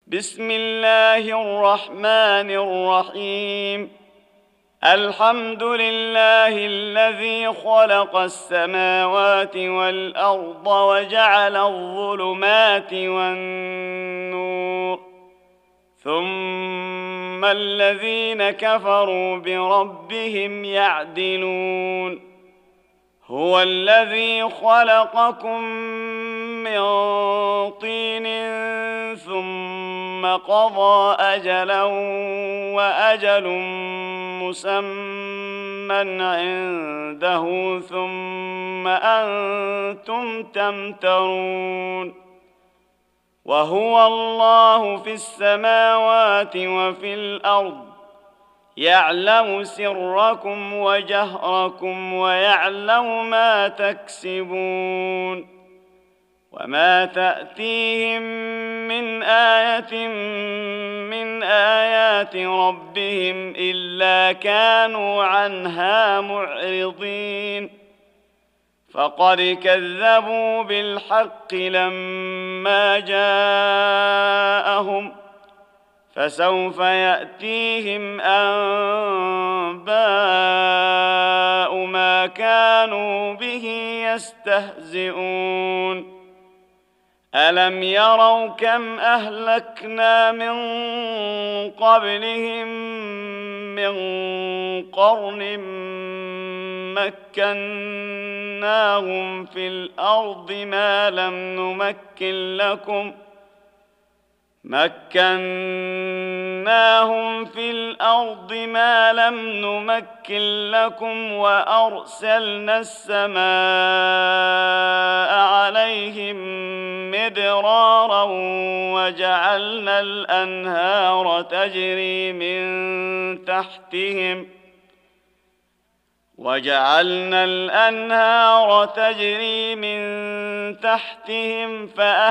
بسم الله الرحمن الرحيم. الحمد لله الذي خلق السماوات والأرض وجعل الظلمات والنور، ثم الذين كفروا بربهم يعدلون. هو الذي خلقكم من طين ثم قضى أجلا وأجل مسمى عنده ثم أنتم تمترون. وهو الله في السماوات وفي الأرض، يعلم سركم وجهركم ويعلم ما تكسبون. وما تأتيهم من آية من آيات ربهم إلا كانوا عنها معرضين. فقد كذبوا بالحق لما جاءهم، فسوف يأتيهم أنباء ما كانوا به يستهزئون. ألم يروا كم أهلكنا من قبلهم من قرن مكناهم في الأرض ما لم نمكن لكم وأرسلنا السماء عليهم مدرارا وجعلنا الأنهار تجري من تحتهم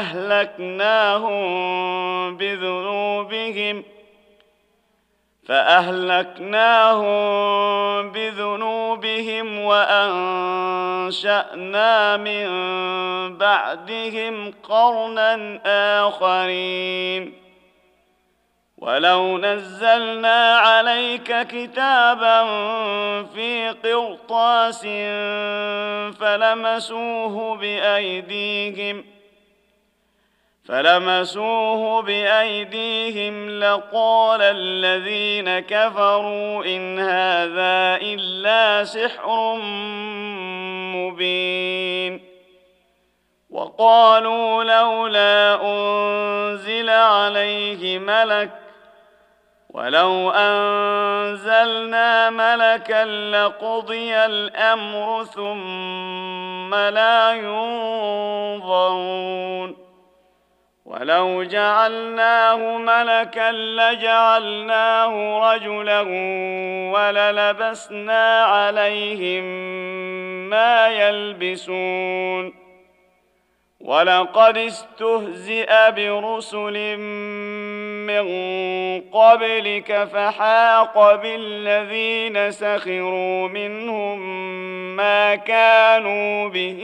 فأهلكناهم بذنوبهم وأنشأنا من بعدهم قرنا آخرين. ولو نزلنا عليك كتابا في قرطاس فلمسوه بأيديهم لقال الذين كفروا إن هذا إلا سحر مبين. وقالوا لولا أنزل عليه ملك، ولو أنزلنا ملكا لقضي الأمر ثم لا ينظرون. ولو جعلناه ملكا لجعلناه رجلا وللبسنا عليهم ما يلبسون. ولقد استهزئ برسل من قبلك فحاق بالذين سخروا منهم ما كانوا به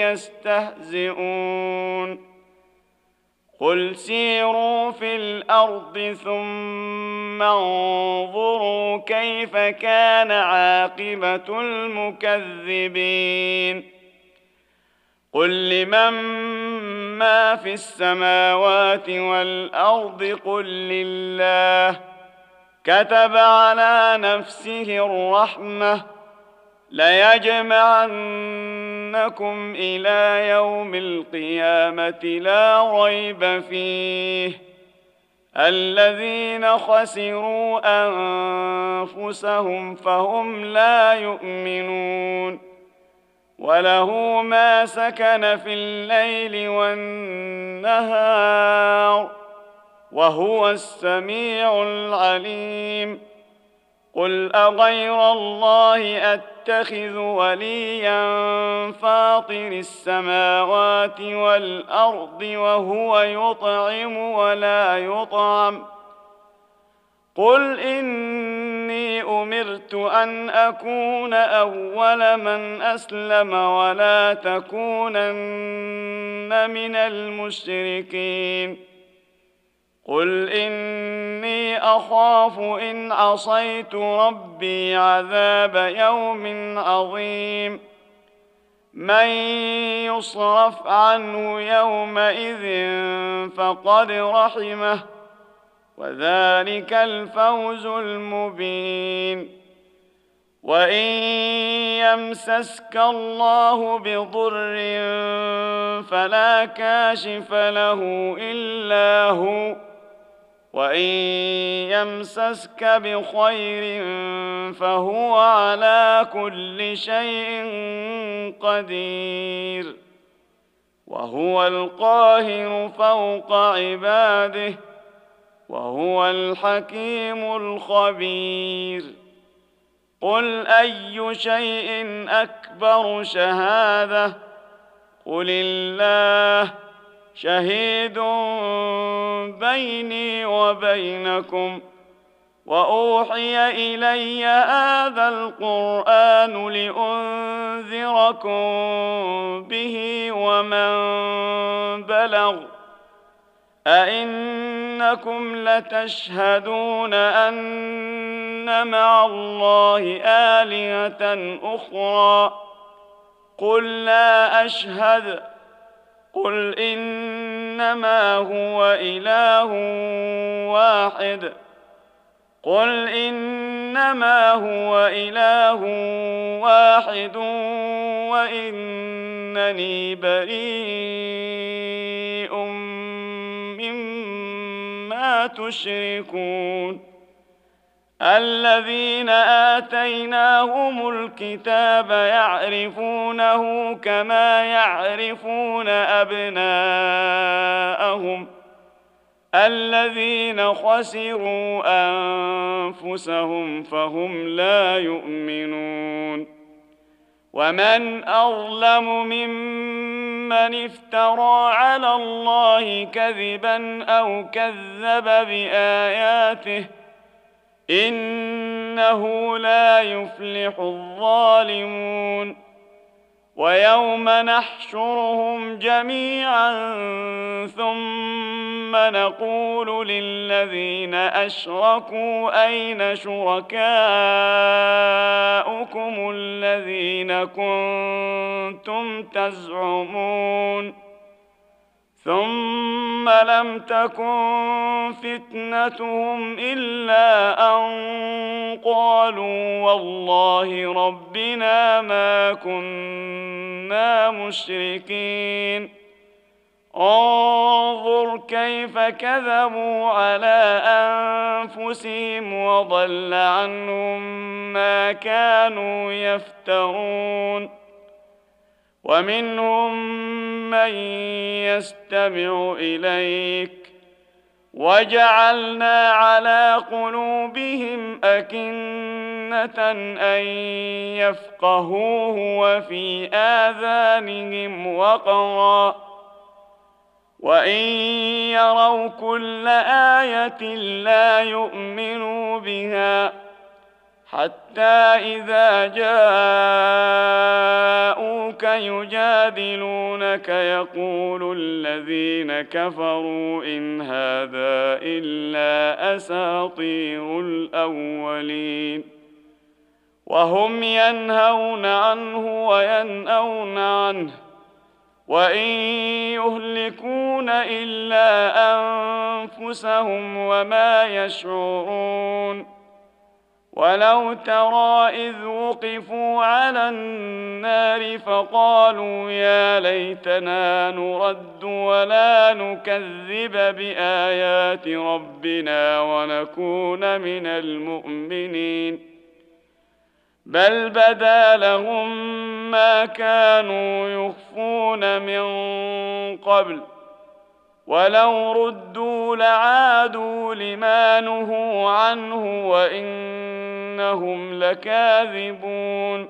يستهزئون. قل سيروا في الأرض ثم انظروا كيف كان عاقبة المكذبين. قل لمن ما في السماوات والأرض قل لله. كتب على نفسه الرحمة ليجمعنكم إلى يوم القيامة لا ريب فيه. الذين خسروا أنفسهم فهم لا يؤمنون. وله ما سكن في الليل والنهار وهو السميع العليم. قل أغير الله أتخذ وليا فاطر السماوات والأرض وهو يطعم ولا يطعم. قل إني أمرت أن أكون أول من أسلم ولا تكونن من المشركين. قل إني أخاف إن عصيت ربي عذاب يوم عظيم من يصرف عنه يومئذ فقد رحمه وذلك الفوز المبين وإن يمسسك الله بضر فلا كاشف له إلا هو وإن يمسسك بخير فهو على كل شيء قدير وهو القاهر فوق عباده وهو الحكيم الخبير قل أي شيء أكبر شهادة قل الله شهيد بيني وبينكم وأوحي إلي هذا القرآن لأنذركم به ومن بلغ أئنكم لتشهدون أن مع الله آلهة أخرى قل لا أشهد قل إنما هو إله واحد قل إنما هو إله واحد وإنني بريء مما تشركون الذين آتيناهم الكتاب يعرفونه كما يعرفون أبناءهم الذين خسروا أنفسهم فهم لا يؤمنون ومن أظلم ممن افترى على الله كذبا أو كذب بآياته إنه لا يفلح الظالمون ويوم نحشرهم جميعا ثم نقول للذين أشركوا أين شركاؤكم الذين كنتم تزعمون ثم لم تكن فتنتهم إلا أن قالوا والله ربنا ما كنا مشركين انظر كيف كذبوا على أنفسهم وضل عنهم ما كانوا يفترون ومنهم من يستمع إليك وجعلنا على قلوبهم أكنة أن يفقهوه وفي آذانهم وقرا وإن يروا كل آية لا يؤمنوا بها حتى إذا جاءوك يجادلونك يقول الذين كفروا إن هذا إلا أساطير الأولين وهم ينهون عنه وينأون عنه وإن يهلكون إلا أنفسهم وما يشعرون ولو ترى إذ وقفوا على النار فقالوا يا ليتنا نرد ولا نكذب بآيات ربنا ونكون من المؤمنين بل بدا لهم ما كانوا يخفون من قبل ولو ردوا لعادوا لما نهوا عنه وإنهم لكاذبون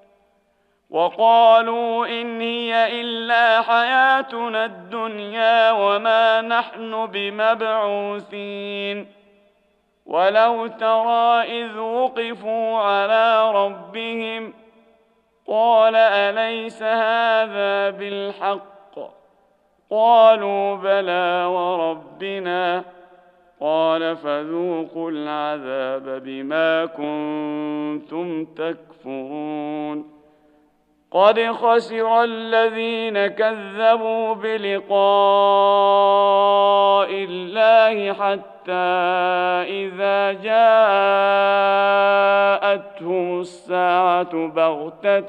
وقالوا إن هي إلا حياتنا الدنيا وما نحن بمبعوثين ولو ترى إذ وقفوا على ربهم قال أليس هذا بالحق قالوا بلى وربنا قال فذوقوا العذاب بما كنتم تكفرون قد خسر الذين كذبوا بلقاء الله حتى إذا جاءتهم الساعة بغتة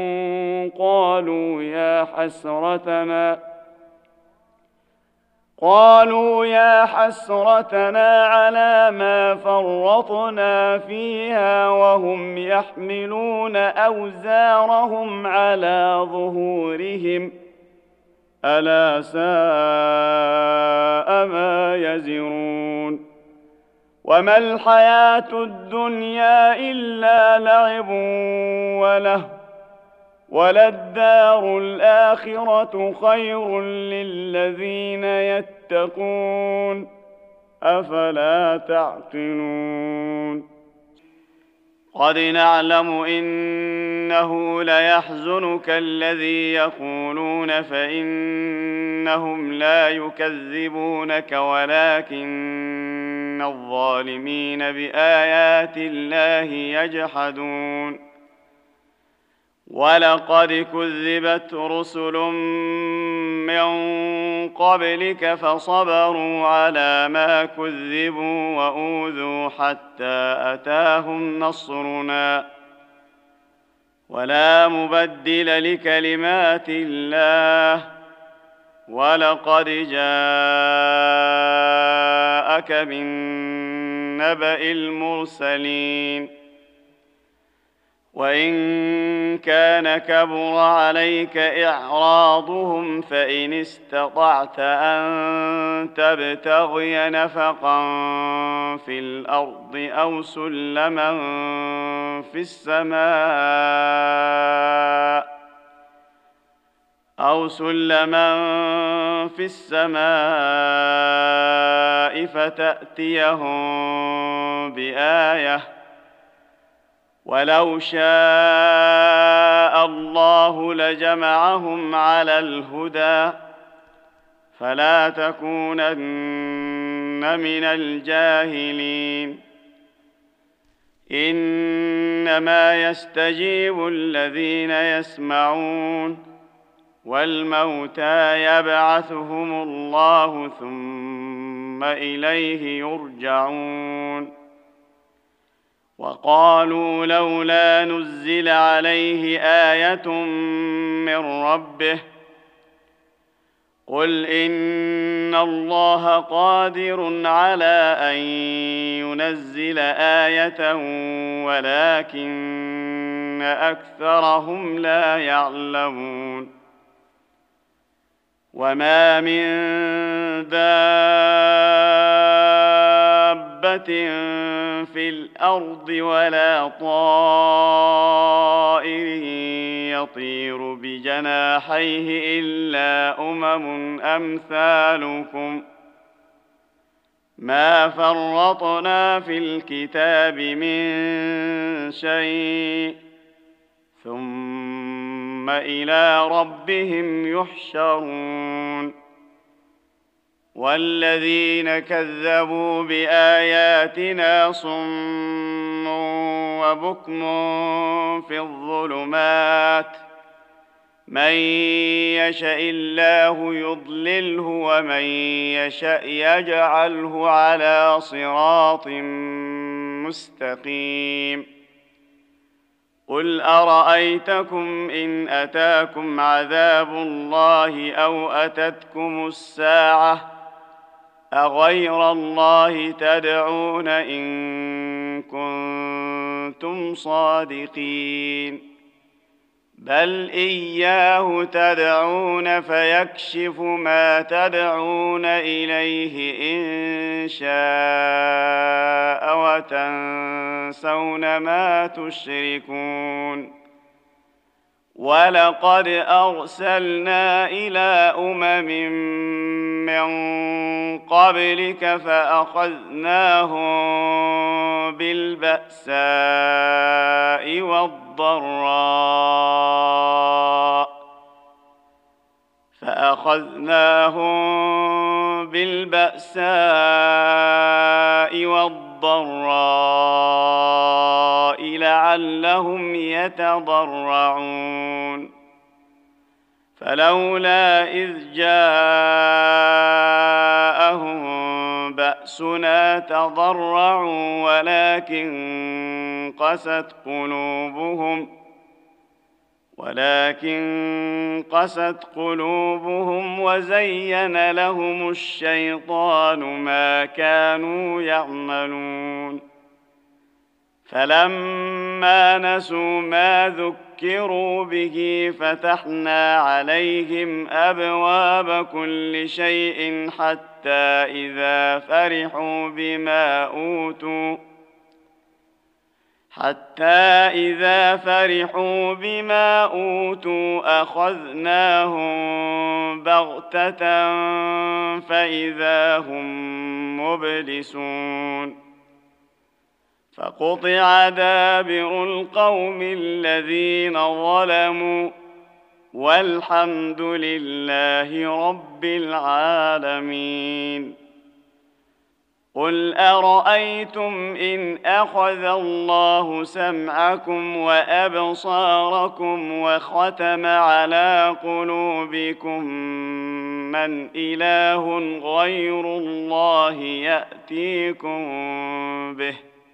قالوا يا حسرتنا على ما فرطنا فيها وهم يحملون أوزارهم على ظهورهم ألا ساء ما يزرون وما الحياة الدنيا إلا لعب وله وللدار الآخرة خير للذين يتقون أفلا تعقلون قد نعلم إنه ليحزنك الذي يقولون فإنهم لا يكذبونك ولكن الظالمين بآيات الله يجحدون ولقد كذبت رسل من قبلك فصبروا على ما كذبوا وأوذوا حتى أتاهم نصرنا ولا مبدل لكلمات الله ولقد جاءك من نبأ المرسلين وإن كان كبر عليك إعراضهم فإن استطعت أن تبتغي نفقا في الأرض أو سلما في السماء فتأتيهم بآية ولو شاء الله لجمعهم على الهدى فلا تكونن من الجاهلين إنما يستجيب الذين يسمعون والموتى يبعثهم الله ثم إليه يرجعون وقالوا لولا نزل عليه آية من ربه قل إن الله قادر على أن ينزل آية ولكن أكثرهم لا يعلمون وما من دابة في الأرض ولا طائر يطير بجناحيه إلا أمم أمثالكم ما فرطنا في الكتاب من شيء ثم إلى ربهم يحشرون والذين كذبوا بآياتنا صم وبكم في الظلمات من يشاء الله يضلله ومن يشاء يجعله على صراط مستقيم قل أرأيتكم إن أتاكم عذاب الله أو أتتكم الساعة أغير الله تدعون إن كنتم صادقين بل إياه تدعون فيكشف ما تدعون إليه إن شاء وتنسون ما تشركون ولقد أرسلنا إلى أمم من قبلك فأخذناهم بالبأساء والضراء فأخذناهم بالبأساء والضراء لعلهم يتضرعون فلولا إذ جاءهم بأسنا تضرعوا ولكن قست قلوبهم وزين لهم الشيطان ما كانوا يعملون فلما نسوا ما ذكروا به فتحنا عليهم أبواب كل شيء حتى إذا فرحوا بما أوتوا أخذناهم بغتة فإذا هم مبلسون فقطع دابر القوم الذين ظلموا والحمد لله رب العالمين قل أرأيتم إن أخذ الله سمعكم وأبصاركم وختم على قلوبكم من إله غير الله يأتيكم به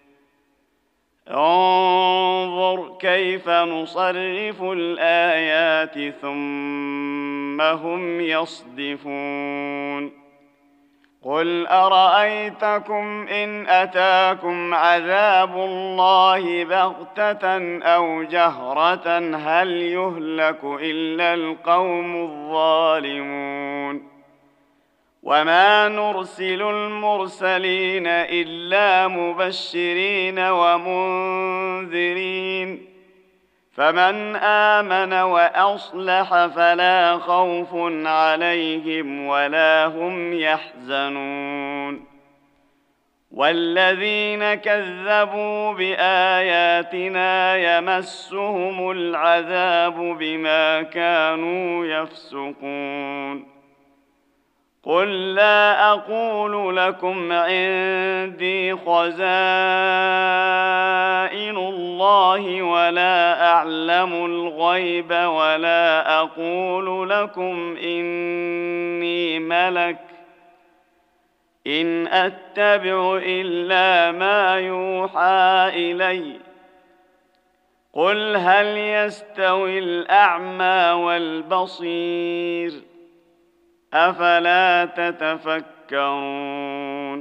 انظر كيف نصرف الآيات ثم هم يصدفون قل أرأيتكم إن أتاكم عذاب الله بغتة أو جهرة هل يهلك إلا القوم الظالمون وما نرسل المرسلين إلا مبشرين ومنذرين فمن آمن وأصلح فلا خوف عليهم ولا هم يحزنون والذين كذبوا بآياتنا يمسهم العذاب بما كانوا يفسقون قل لا أقول لكم عندي خزائن الله ولا أعلم الغيب ولا أقول لكم إني ملك إن أتبع إلا ما يوحى إلي قل هل يستوي الأعمى والبصير أفلا تتفكرون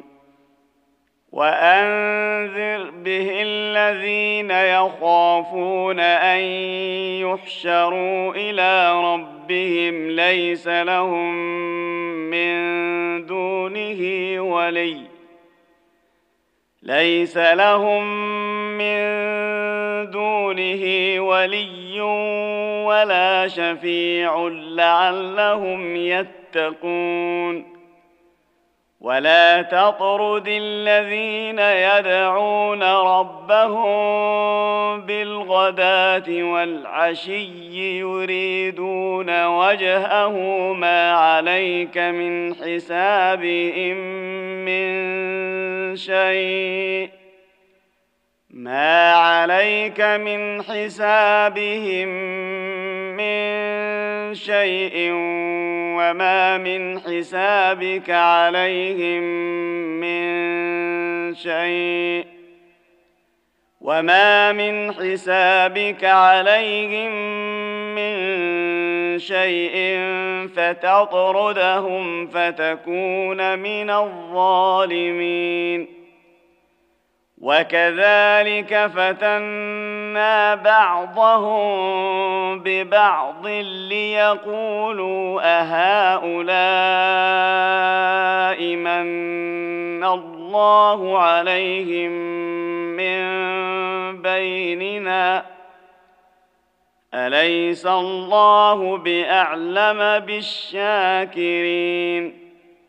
وأنذر به الذين يخافون أن يحشروا إلى ربهم ليس لهم من دونه ولي ولا شفيع لعلهم يتقون ولا تطرد الذين يدعون ربهم بالغداة والعشي يريدون وجهه ما عليك من حسابهم من شيء وما من حسابك عليهم من شيء فتطردهم فتكون من الظالمين وكذلك فتنا بعضهم ببعض ليقولوا أهؤلاء من الله عليهم من بيننا أليس الله بأعلم بالشاكرين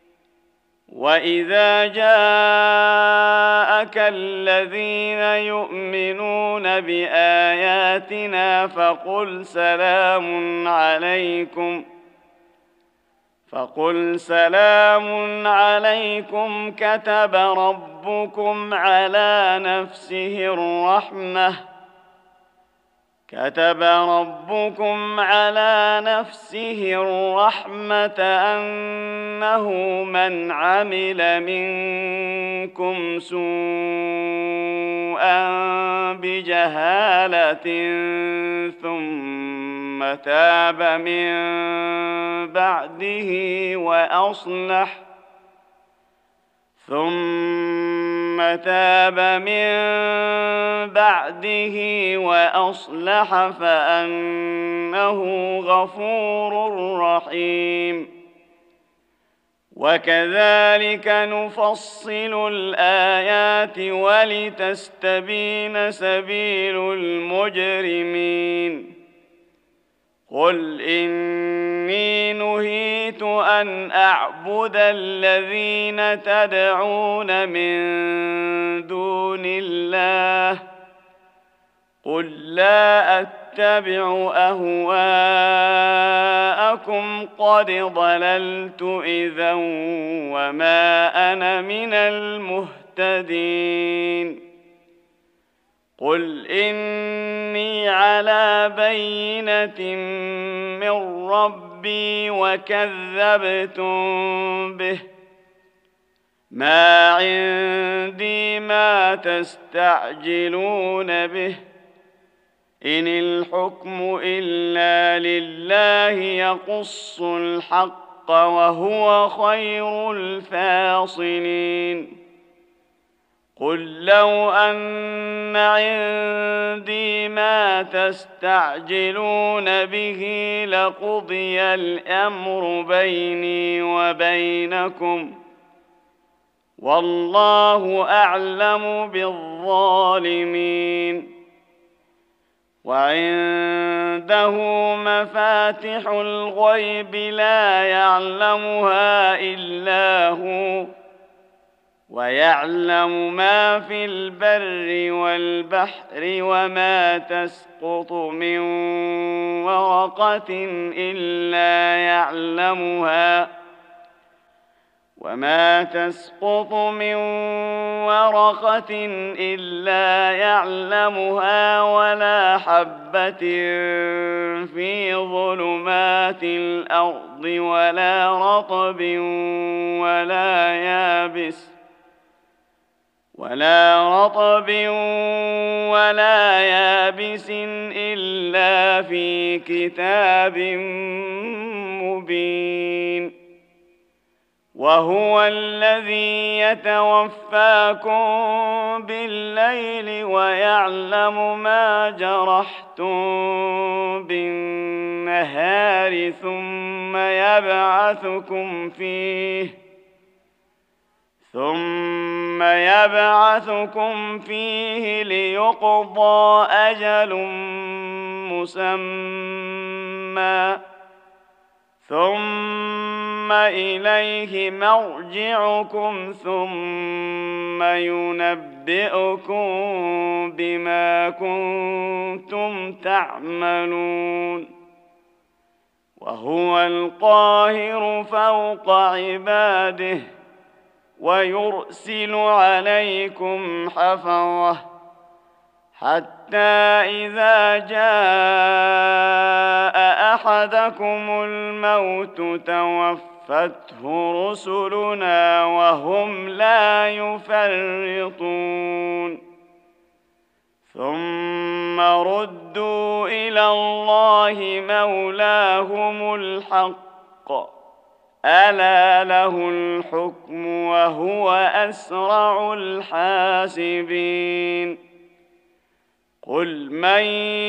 وإذا جاءك الذين يؤمنون بآياتنا فقل سلام عليكم كتب ربكم على نفسه الرحمة أنه من عمل منكم سوءا بجهالة ثم تاب من بعده وأصلح فأنه غفور رحيم. وكذلك نفصل الآيات ولتستبين سبيل المجرمين. قل إني نهيت أن أعبد الذين تدعون من دون الله قل لا أتبع أهواءكم قد ضللت إذا وما أنا من المهتدين. قل إني على بينة من ربي وكذبتم به ما عندي ما تستعجلون به إن الحكم إلا لله يقص الحق وهو خير الفاصلين. قل لو أن عندي ما تستعجلون به لقضي الأمر بيني وبينكم والله أعلم بالظالمين. وعنده مفاتح الغيب لا يعلمها إلا هو ويعلم ما في البر والبحر وما تسقط من ورقة إلا يعلمها ولا حبة في ظلمات الأرض ولا رطب ولا يابس إلا في كتاب مبين. وهو الذي يتوفاكم بالليل ويعلم ما جرحتم بالنهار ثم يبعثكم فيه ليقضى أجل مسمى ثم إليه مرجعكم ثم ينبئكم بما كنتم تعملون. وهو القاهر فوق عباده ويرسل عليكم حفظة حتى إذا جاء أحدكم الموت توفته رسلنا وهم لا يفرطون ثم ردوا إلى الله مولاهم الحق ألا له الحكم وهو أسرع الحاسبين. قل من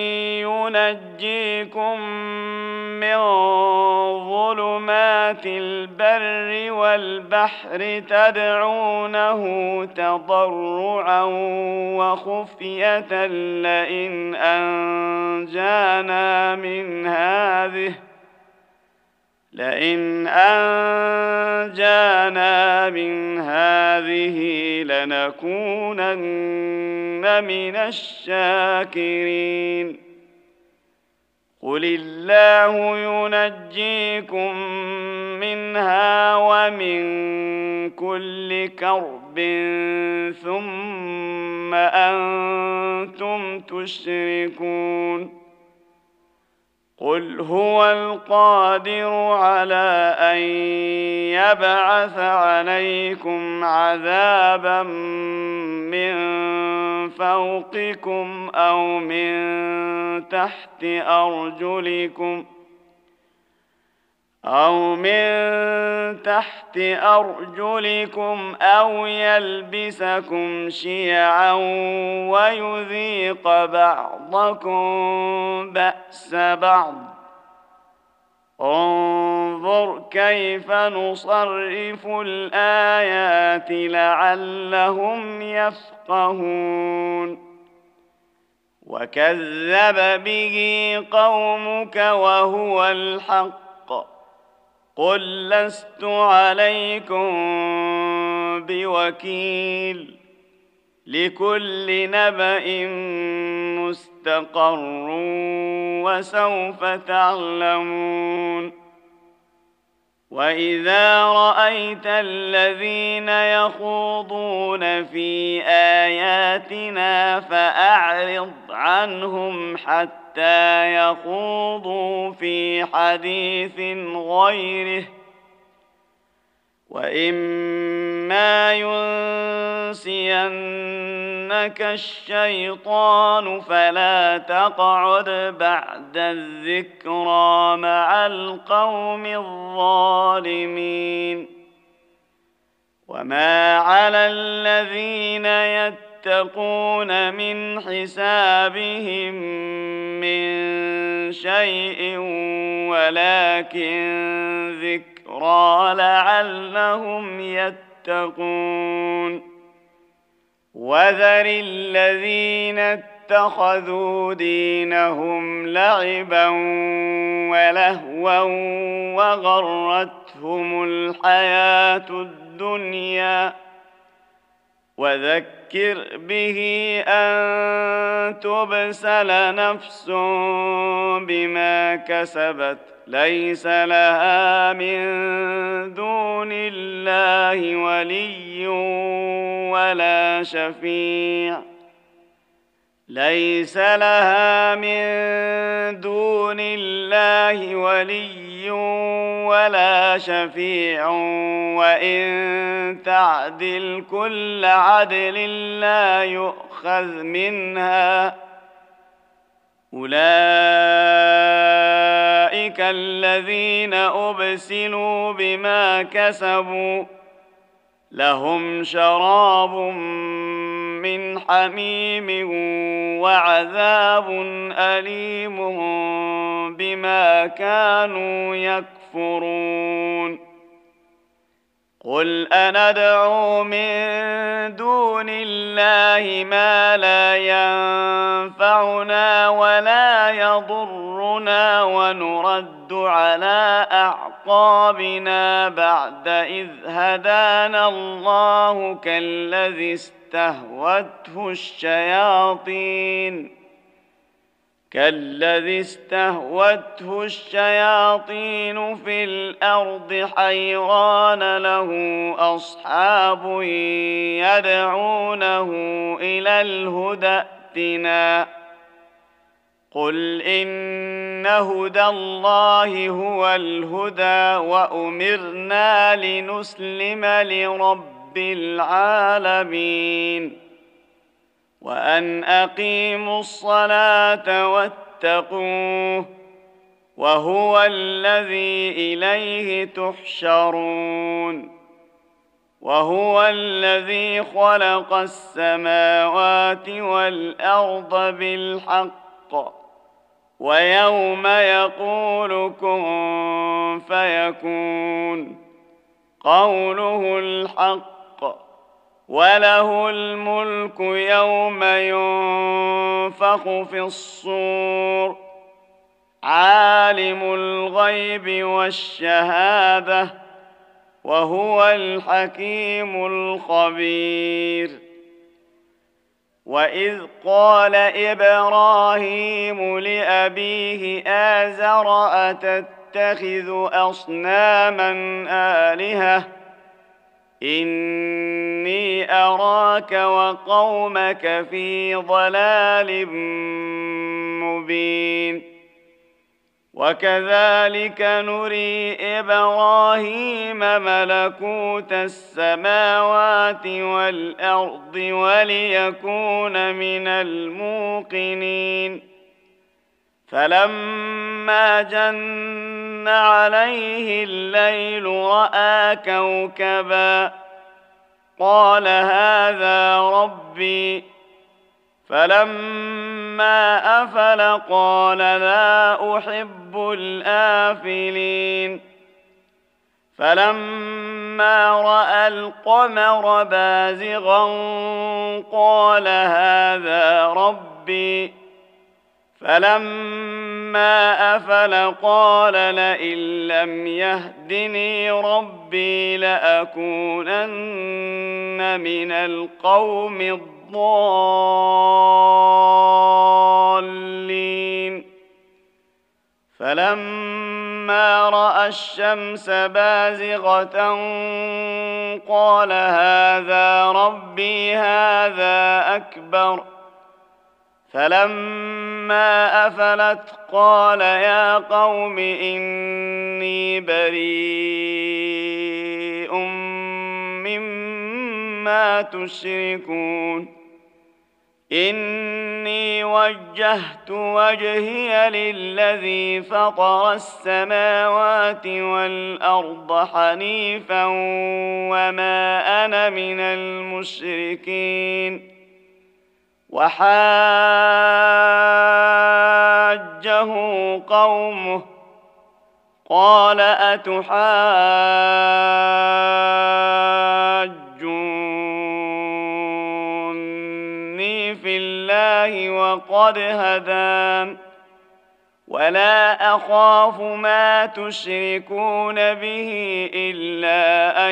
ينجيكم من ظلمات البر والبحر تدعونه تضرعا وخفية لئن أنجانا من هذه لنكونن من الشاكرين. قل الله ينجيكم منها ومن كل كرب ثم أنتم تشركون قل هو القادر على أن يبعث عليكم عذابا من فوقكم أو من تحت أرجلكم أو يلبسكم شيعا ويذيق بعضكم بأس بعض انظر كيف نصرف الآيات لعلهم يفقهون وكذب به قومك وهو الحق قل لست عليكم بوكيل لكل نبأ مستقر وسوف تعلمون وإذا رأيت الذين يخوضون في آياتنا فأعرض عنهم حتى يخوضوا في حديث غيره وإما ينسينك الشيطان فلا تقعد بعد الذكرى مع القوم الظالمين وما على الذين يتقون من حسابهم من شيء ولكن ذكرى لعلهم يتقون وذر الذين اتخذوا دينهم لعبا ولهوا وغرتهم الحياة الدنيا وذكر به أن تبسل نفس بما كسبت ليس لها من دون الله ولي ولا شفيع ليس لها من دون الله ولي ولا شفيع وإن تعدل كل عدل لا يؤخذ منها أولئك الذين أبسلوا بما كسبوا لهم شراب من حميم وعذاب أليم بما كانوا يكفرون قل أندعو من دون الله ما لا ينفعنا ولا يضرنا ونرد على أعقابنا بعد إذ هدانا الله كالذي استهوته الشياطين في الأرض حيران له أصحاب يدعونه إلى الهدى ائتنا قل إن هدى الله هو الهدى وأمرنا لنسلم لرب العالمين وأن أقيموا الصلاة واتقوه وهو الذي إليه تحشرون وهو الذي خلق السماوات والأرض بالحق ويوم يقول كن فيكون قوله الحق وله الملك يوم ينفخ في الصور عالم الغيب والشهادة وهو الحكيم الخبير وإذ قال إبراهيم لأبيه آزر أتتخذ أصناما آلهة إني أراك وقومك في ضلال مبين وكذلك نري إبراهيم ملكوت السماوات والأرض وليكون من الموقنين فلما جن عليه الليل رأى كوكبا قال هذا ربي فلما أفل قال لا أحب الآفلين فلما رأى القمر بازغا قال هذا ربي فلما أفل قال لئن لم يهدني ربي لأكونن من القوم الضالين فلما رأى الشمس بازغة قال هذا ربي هذا أكبر فلما أفلت قال يا قوم إني بريء مما تشركون إني وجهت وجهي للذي فطر السماوات والأرض حنيفا وما أنا من المشركين وحاجه قومه قال أتحاجوني في الله وقد هدان ولا أخاف ما تشركون به إلا أن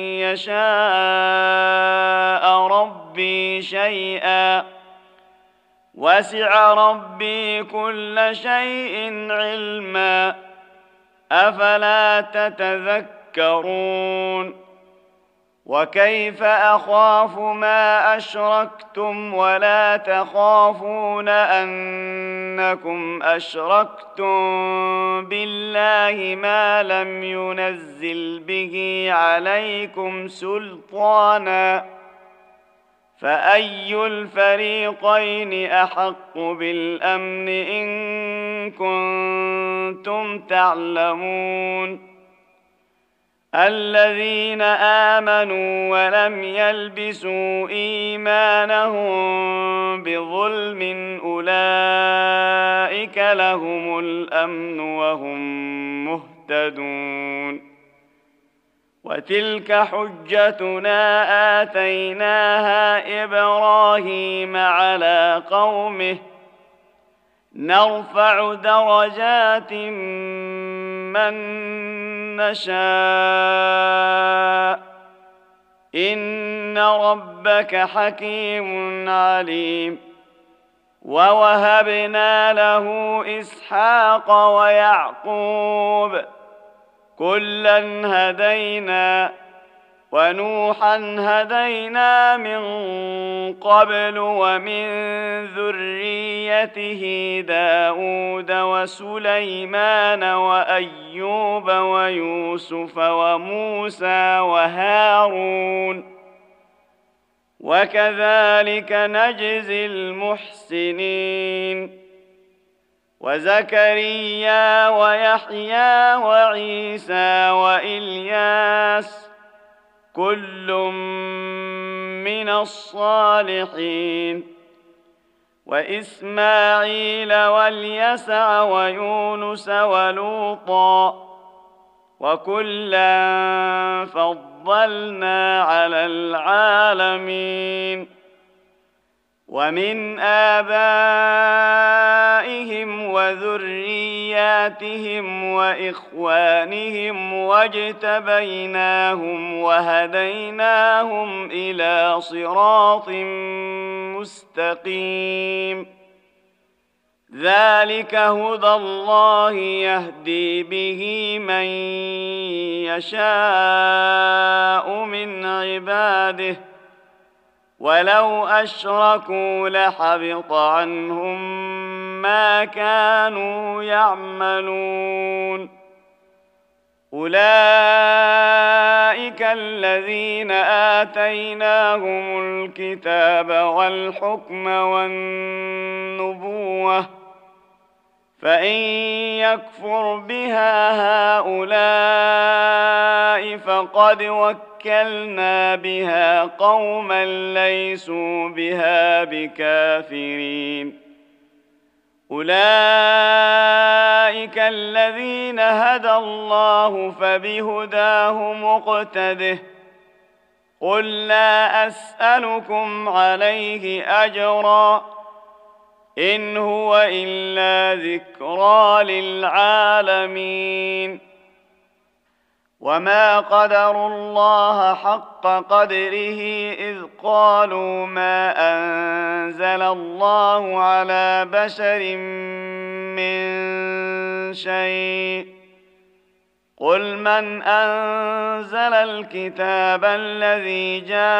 يشاء ربي شيئا وسع ربي كل شيء علما أفلا تتذكرون وكيف أخاف ما أشركتم ولا تخافون أنكم أشركتم بالله ما لم ينزل به عليكم سلطانا فأي الفريقين أحق بالأمن إن كنتم تعلمون الذين آمنوا ولم يلبسوا إيمانهم بظلم أولئك لهم الأمن وهم مهتدون وتلك حجتنا آتيناها إبراهيم على قومه نرفع درجات من نشاء إن ربك حكيم عليم ووهبنا له إسحاق ويعقوب كلا هدينا ونوحا هدينا من قبل ومن ذريته داود وسليمان وأيوب ويوسف وموسى وهارون وكذلك نجزي المحسنين وزكريا ويحيى وعيسى وإلياس كل من الصالحين وإسماعيل واليسع ويونس ولوطا وكلا فضلنا على العالمين ومن آبائهم وذرياتهم وإخوانهم واجتبيناهم وهديناهم إلى صراط مستقيم ذلك هدى الله يهدي به من يشاء من عباده ولو أشركوا لحبط عنهم ما كانوا يعملون أولئك الذين آتيناهم الكتاب والحكم والنبوة فإن يكفر بها هؤلاء فقد وكلنا بها قوما ليسوا بها بكافرين أولئك الذين هدى الله فبهداه مقتده قل لا أسألكم عليه أجرا إن هو إلا ذكرى للعالمين وما قدروا الله حق قدره إذ قالوا ما أنزل الله على بشر من شيء قل من أنزل الكتاب الذي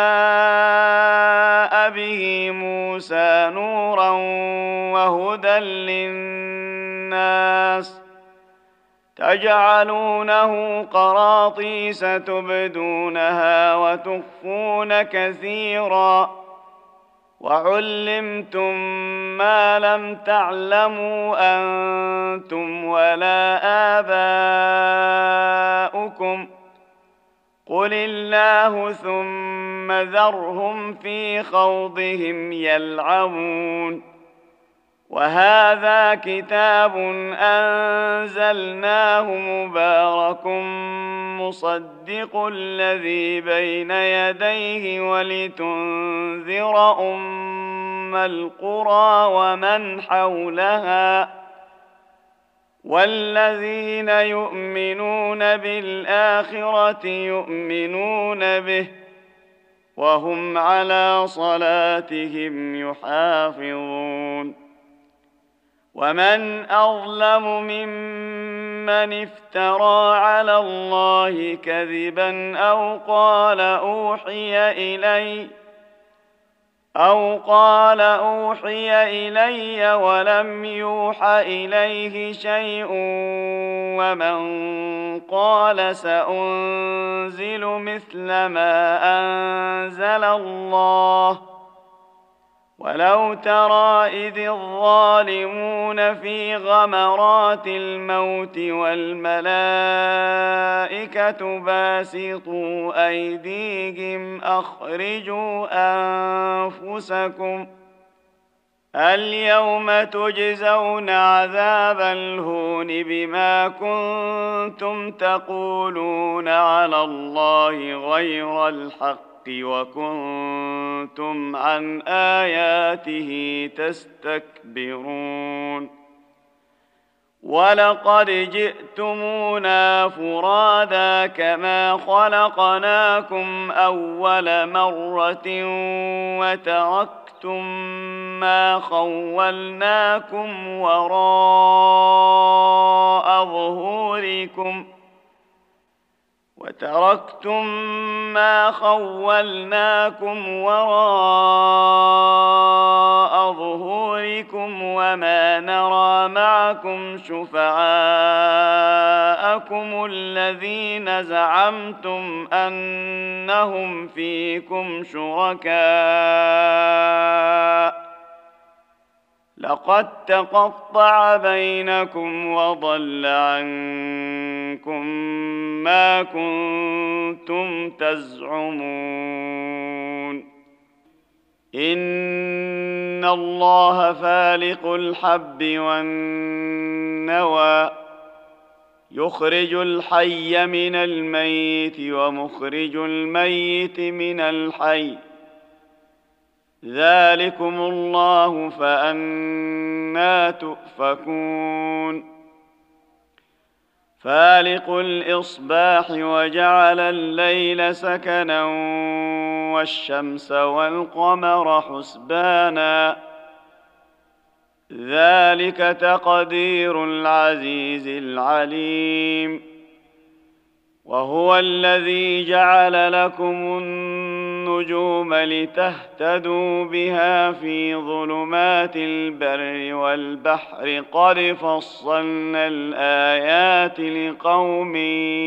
جاء به موسى نورا وهدى للناس تجعلونه قراطيس تبدونها وتخفون كثيرا وعلمتم ما لم تعلموا أنتم ولا آباؤكم قل الله ثم ذرهم في خوضهم يلعبون وهذا كتاب أنزلناه مبارك مصدق الذي بين يديه ولتنذر أم القرى ومن حولها والذين يؤمنون بالآخرة يؤمنون به وهم على صلاتهم يحافظون ومن أظلم ممن افترى على الله كذبا أو قال أوحي إلي ولم يوح إليه شيء ومن قال سأنزل مثل ما أنزل الله ولو ترى إذ الظالمون في غمرات الموت والملائكة باسطوا أيديهم أخرجوا أنفسكم اليوم تجزون عذاب الهون بما كنتم تقولون على الله غير الحق وكنتم عن آياته تستكبرون ولقد جئتمونا فرادا كما خلقناكم أول مرة وتركتم ما خولناكم وراء ظهوركم وما نرى معكم شفعاءكم الذين زعمتم أنهم فيكم شركاء لقد تقطع بينكم وضل عنكم ما كنتم تزعمون إن الله فالق الحب والنوى يخرج الحي من الميت ومخرج الميت من الحي ذلكم الله فأنى تؤفكون فالق الإصباح وجعل الليل سكنا والشمس والقمر حسبانا ذلك تقدير العزيز العليم وهو الذي جعل لكم النجوم لتهتدوا بها في ظلمات البر والبحر قد فصلنا الآيات لقوم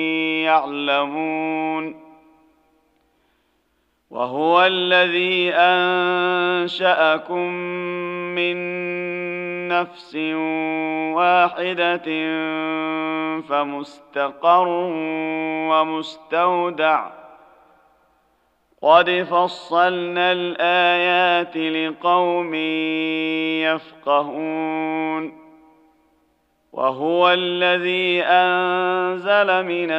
يعلمون وهو الذي أنشأكم من نفس واحدة فمستقر ومستودع قد فصلنا الآيات لقوم يفقهون وهو الذي أنزل من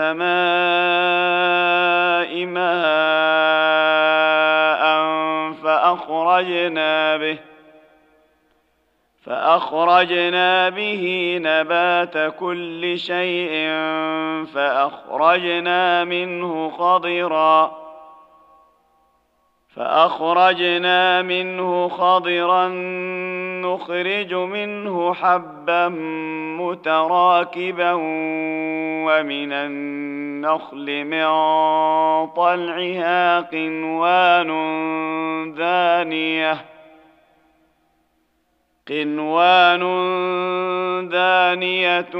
السماء ماء فأخرجنا به نبات كل شيء فأخرجنا منه خضرا نخرج منه حبا متراكبا ومن النخل من طلعها قنوان دانية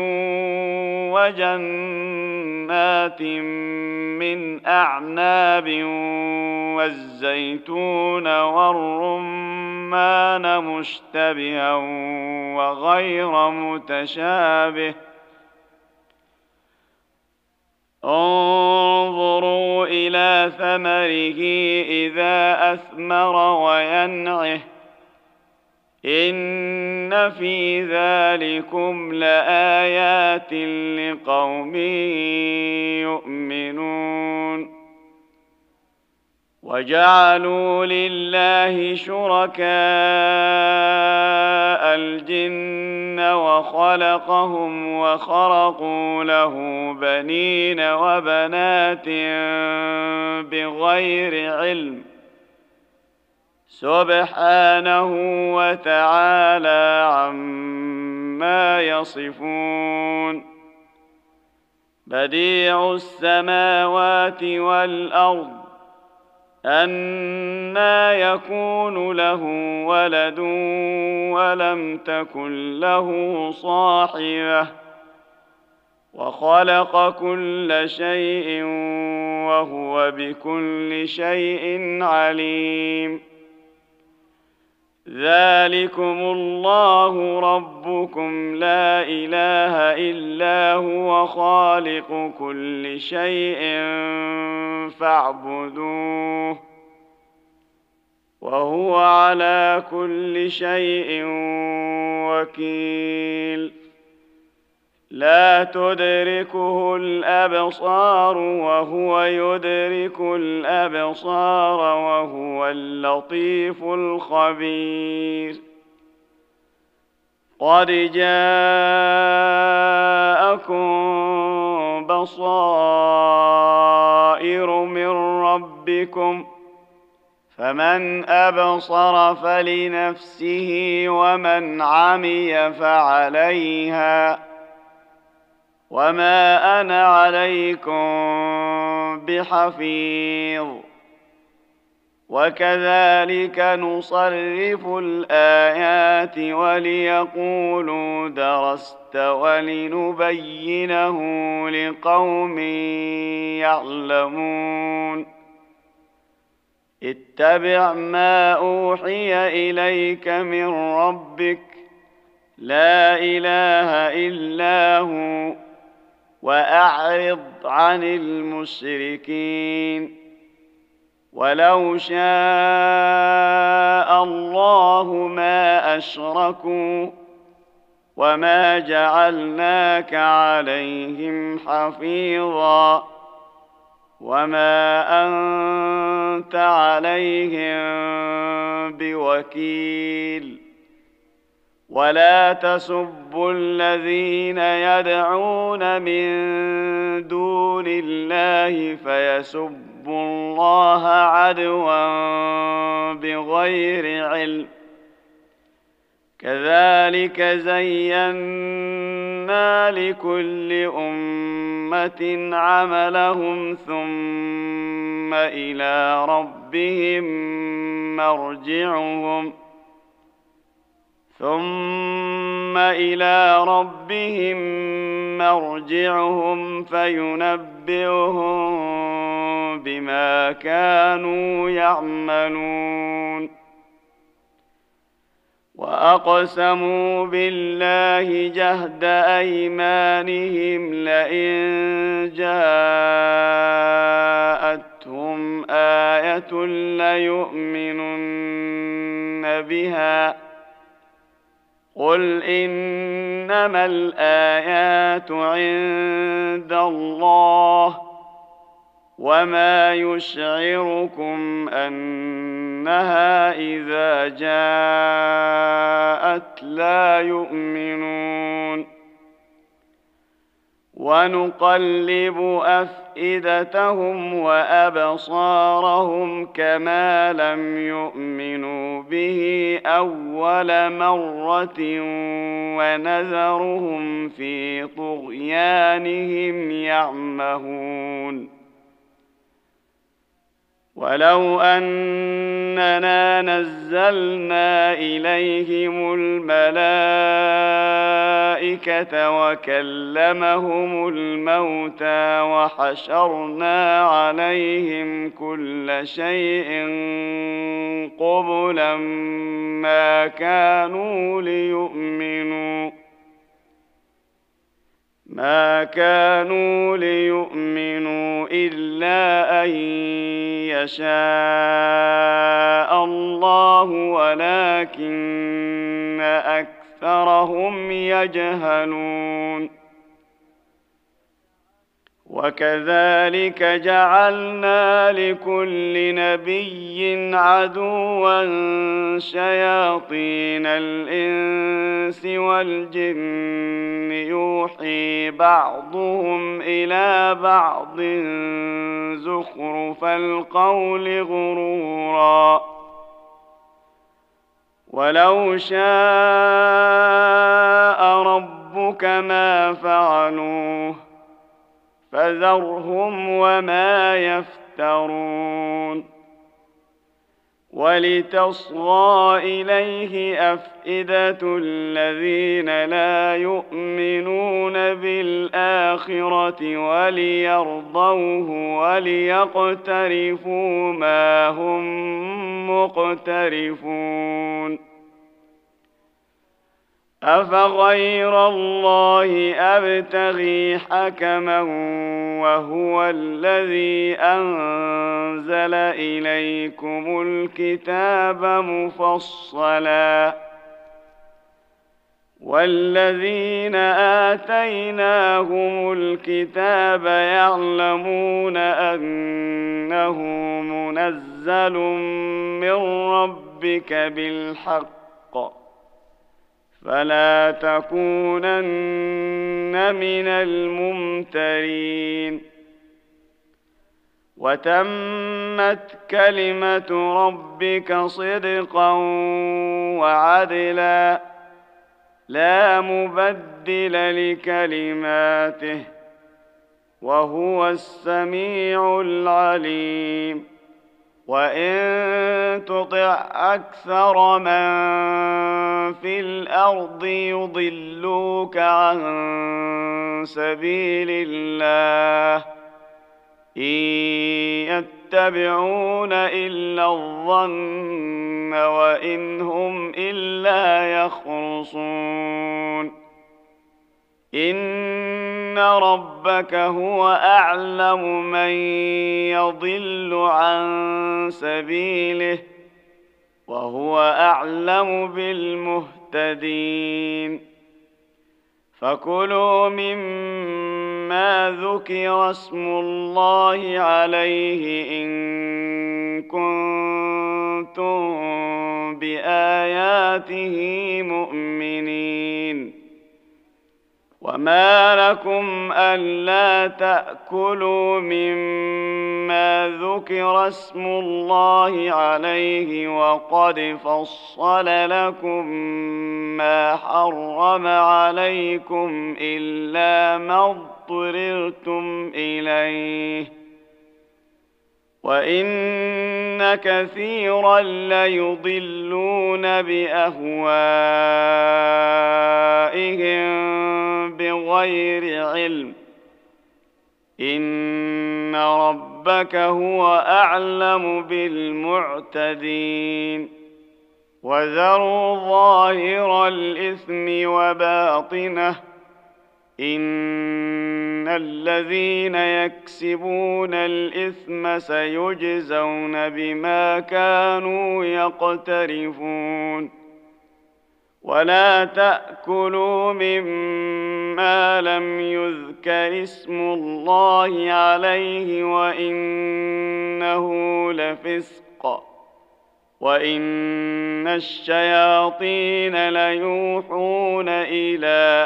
وجنات من أعناب والزيتون والرمان مشتبها وغير متشابه انظروا إلى ثمره إذا أثمر وينعه إن في ذلكم لآيات لقوم يؤمنون وجعلوا لله شركاء الجن وخلقهم وخرقوا له بنين وبنات بغير علم سبحانه وتعالى عما يصفون بديع السماوات والأرض أنى يكون له ولد ولم تكن له صاحبة وخلق كل شيء وهو بكل شيء عليم ذلكم الله ربكم لا إله إلا هو خالق كل شيء فاعبدوه وهو على كل شيء وكيل لا تدركه الأبصار وهو يدرك الأبصار وهو اللطيف الخبير قد جاءكم بصائر من ربكم فمن أبصر فلنفسه ومن عمي فعليها وما أنا عليكم بحفيظ وكذلك نصرف الآيات وليقولوا درست ولنبينه لقوم يعلمون اتبع ما أوحي إليك من ربك لا إله إلا هو وأعرض عن المشركين ولو شاء الله ما أشركوا وما جعلناك عليهم حفيظا وما أنت عليهم وكيل. ولا تسبوا الذين يدعون من دون الله فيسبوا الله عدوا بغير علم. كذلك زينا لكل أمة عملهم ثم إلى ربهم مرجعهم فينبئهم بما كانوا يعملون. وأقسموا بالله جهد أيمانهم لئن جاءتهم آية ليؤمنن بها. قل إنما الآيات عند الله وما يشعركم أنها إذا جاءت لا يؤمنون. ونقلب أفئدتهم وأبصارهم كما لم يؤمنوا به أول مرة ونذرهم في طغيانهم يعمهون. ولو أننا نزلنا إليهم الملائكة وكلمهم الموتى وحشرنا عليهم كل شيء قبلا ما كانوا ليؤمنوا إلا أن يشاء الله ولكن أكثرهم يجهلون. وكذلك جعلنا لكل نبي عدوا شياطين الإنس والجن يوحي بعضهم إلى بعض زخرف القول غرورا. ولو شاء ربك ما فعلوه فذرهم وما يفترون. ولتصغى إليه أفئدة الذين لا يؤمنون بالآخرة وليرضوه وليقترفوا ما هم مقترفون. أفغير الله أبتغي حكما وهو الذي أنزل إليكم الكتاب مفصلا والذين آتيناهم الكتاب يعلمون أنه منزل من ربك بالحق فلا تكونن من الممترين. وتمت كلمة ربك صدقا وعدلا لا مبدل لكلماته وهو السميع العليم. وإن تطع أكثر من في الأرض يضلوك عن سبيل الله إن يتبعون إلا الظن وإن هم إلا يخرصون. إن ربك هو أعلم من يضل عن سبيله وهو أعلم بالمهتدين. فكلوا مما ذكر اسم الله عليه إن كنتم بآياته مؤمنين. وما لكم ألا تأكلوا مما ذكر اسم الله عليه وقد فصل لكم ما حرم عليكم إلا ما اضطررتم إليه، وإن كثيرا ليضلون بأهوائهم بغير علم. إن ربك هو أعلم بالمعتدين. وذروا ظاهر الإثم وباطنه، إن الذين يكسبون الإثم سيجزون بما كانوا يقترفون. ولا تأكلوا مما لم يذكر اسم الله عليه وإنه لفسق، وإن الشياطين ليوحون إلى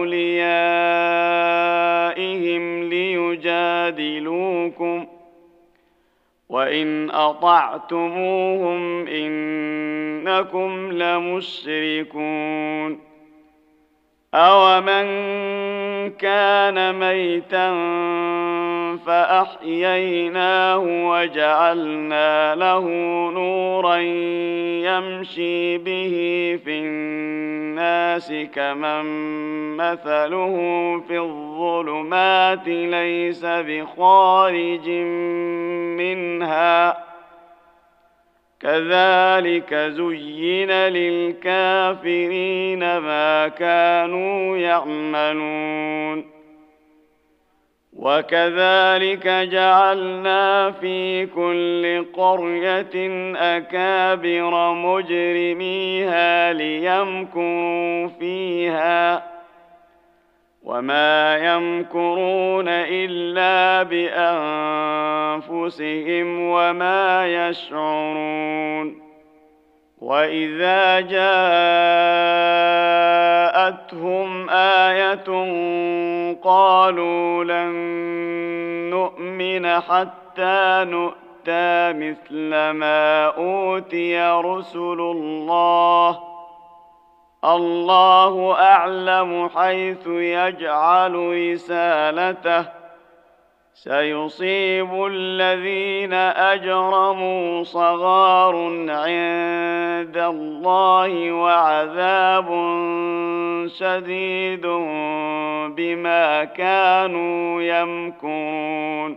أوليائهم ليجادلوكم، وإن أطعتموهم إنكم لمشركون. أومن كان ميتا فأحييناه وجعلنا له نورا يمشي به في الناس كمن مثله في الظلمات ليس بخارج منها، كذلك زين للكافرين ما كانوا يعملون. وكذلك جعلنا في كل قرية أكابر مجرميها ليمكروا فيها، وما يمكرون إلا بأنفسهم وما يشعرون. وإذا جاءتهم آية قالوا لن نؤمن حتى نؤتى مثل ما أوتي رسل الله، الله أعلم حيث يجعل رسالته، سيصيب الذين أجرموا صغار عند الله وعذاب شديد بما كانوا يمكرون.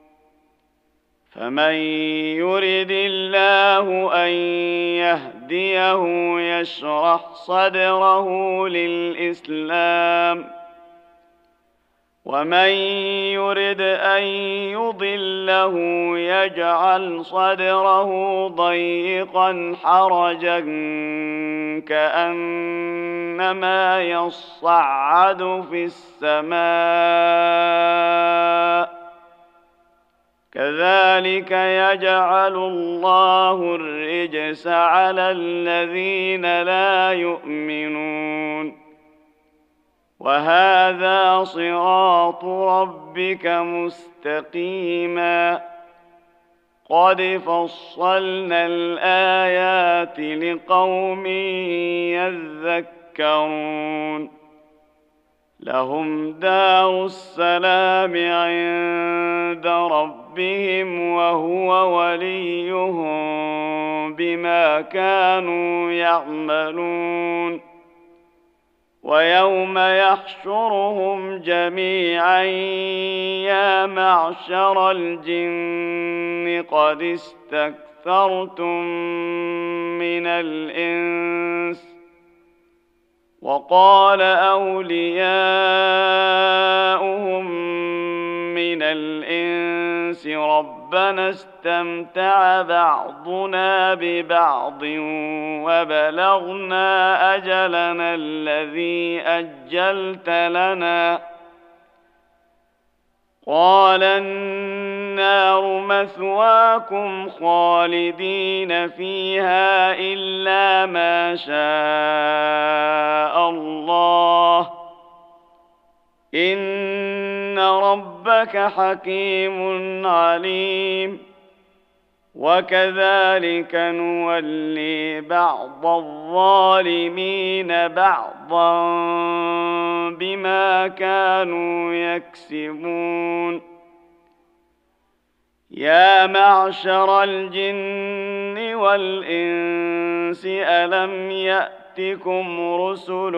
فمن يرد الله أن يهديه يشرح صدره للإسلام، ومن يرد أن يضله يجعل صدره ضيقا حرجا كأنما يصعد في السماء، كذلك يجعل الله الرجس على الذين لا يؤمنون. وهذا صراط ربك مستقيما، قد فصلنا الآيات لقوم يذكرون. لهم دار السلام عند ربهم وهو وليهم بما كانوا يعملون. ويوم يحشرهم جميعا يا معشر الجن قد استكثرتم من الإنس، وقال أولياؤهم من الإنس ربنا استمتع بعضنا ببعض وبلغنا أجلنا الذي أجلت لنا، قال النار مثواكم خالدين فيها إلا إلا ما شاء الله إن ربك حكيم عليم وكذلك نولي بعض الظالمين بعضا بما كانوا يكسبون يا معشر الجن والإنس ألم يأتكم رسل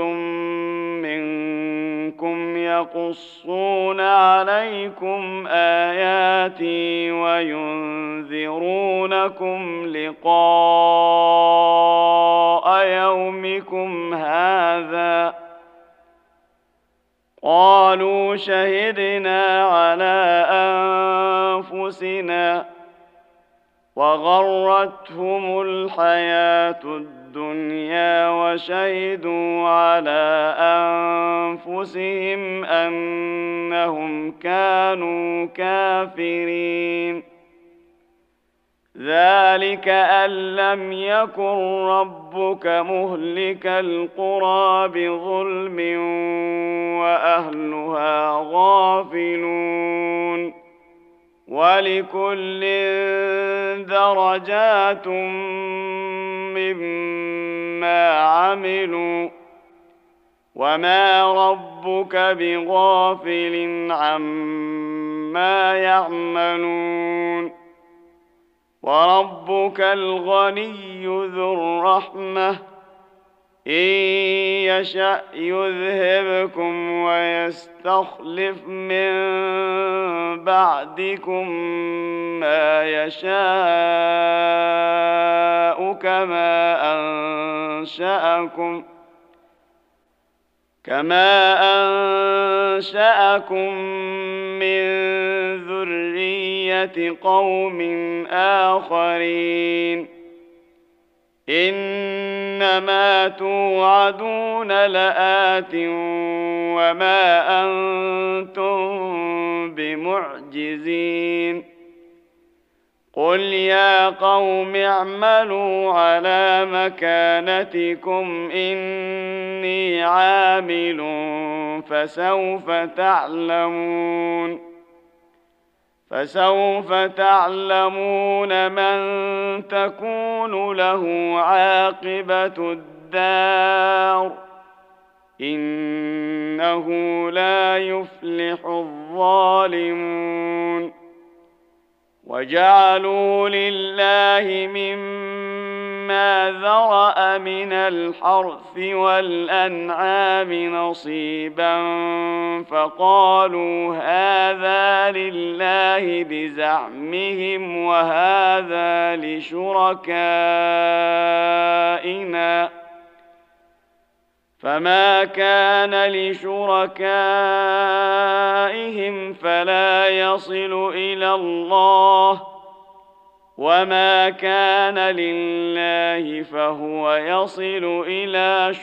منكم يقصون عليكم آياتي وينذرونكم لقاء يومكم هذا قالوا شهدنا على أنفسنا وغرتهم الحياة الدنيا وشهدوا على أنفسهم أنهم كانوا كافرين ذلك أن لم يكن ربك مهلك القرى بظلم وأهلها غافلون ولكل درجات مما عملوا وما ربك بغافل عما يعملون وربك الغني ذو الرحمة إن يشأ يذهبكم ويستخلف من بعدكم ما يشاء كما أنشأكم من ذرية قوم آخرين إنما توعدون لآت وما أنتم بمعجزين قل يا قوم اعملوا على مكانتكم إني عامل فسوف تعلمون من تكون له عاقبة الدار إنه لا يفلح الظالمون وجعلوا لله مما ذرأ من الحرث والأنعام نصيبا فقالوا هذا لله بزعمهم وهذا لشركائنا فما كان لشركائهم فلا يصل إلى الله وما كان لله فهو يصل إلى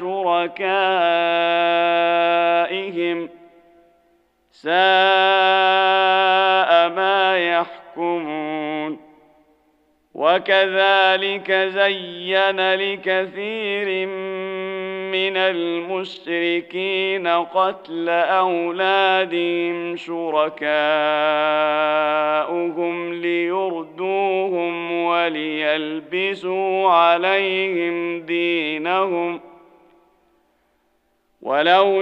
شركائهم ساء ما يحكمون وكذلك زين لكثير من المشركين قتل أولادهم شركاؤهم ليردوهم وليلبسوا عليهم دينهم ولو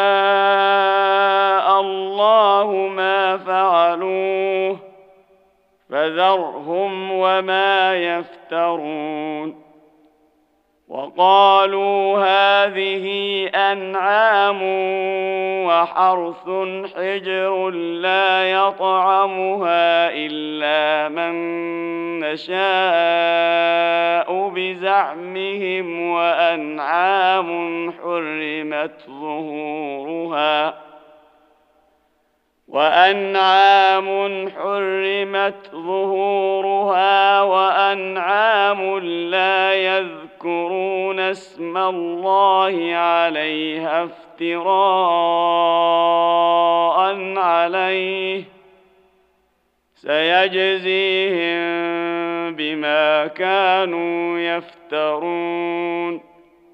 شاء الله ما فعلوه فذرهم وما يفترون وقالوا هذه أنعام وحرث حجر لا يطعمها إلا من نشاء بزعمهم وأنعام حرمت ظهورها وأنعام لا يذكرون اسم الله عليها افتراء عليه سيجزيهم بما كانوا يفترون.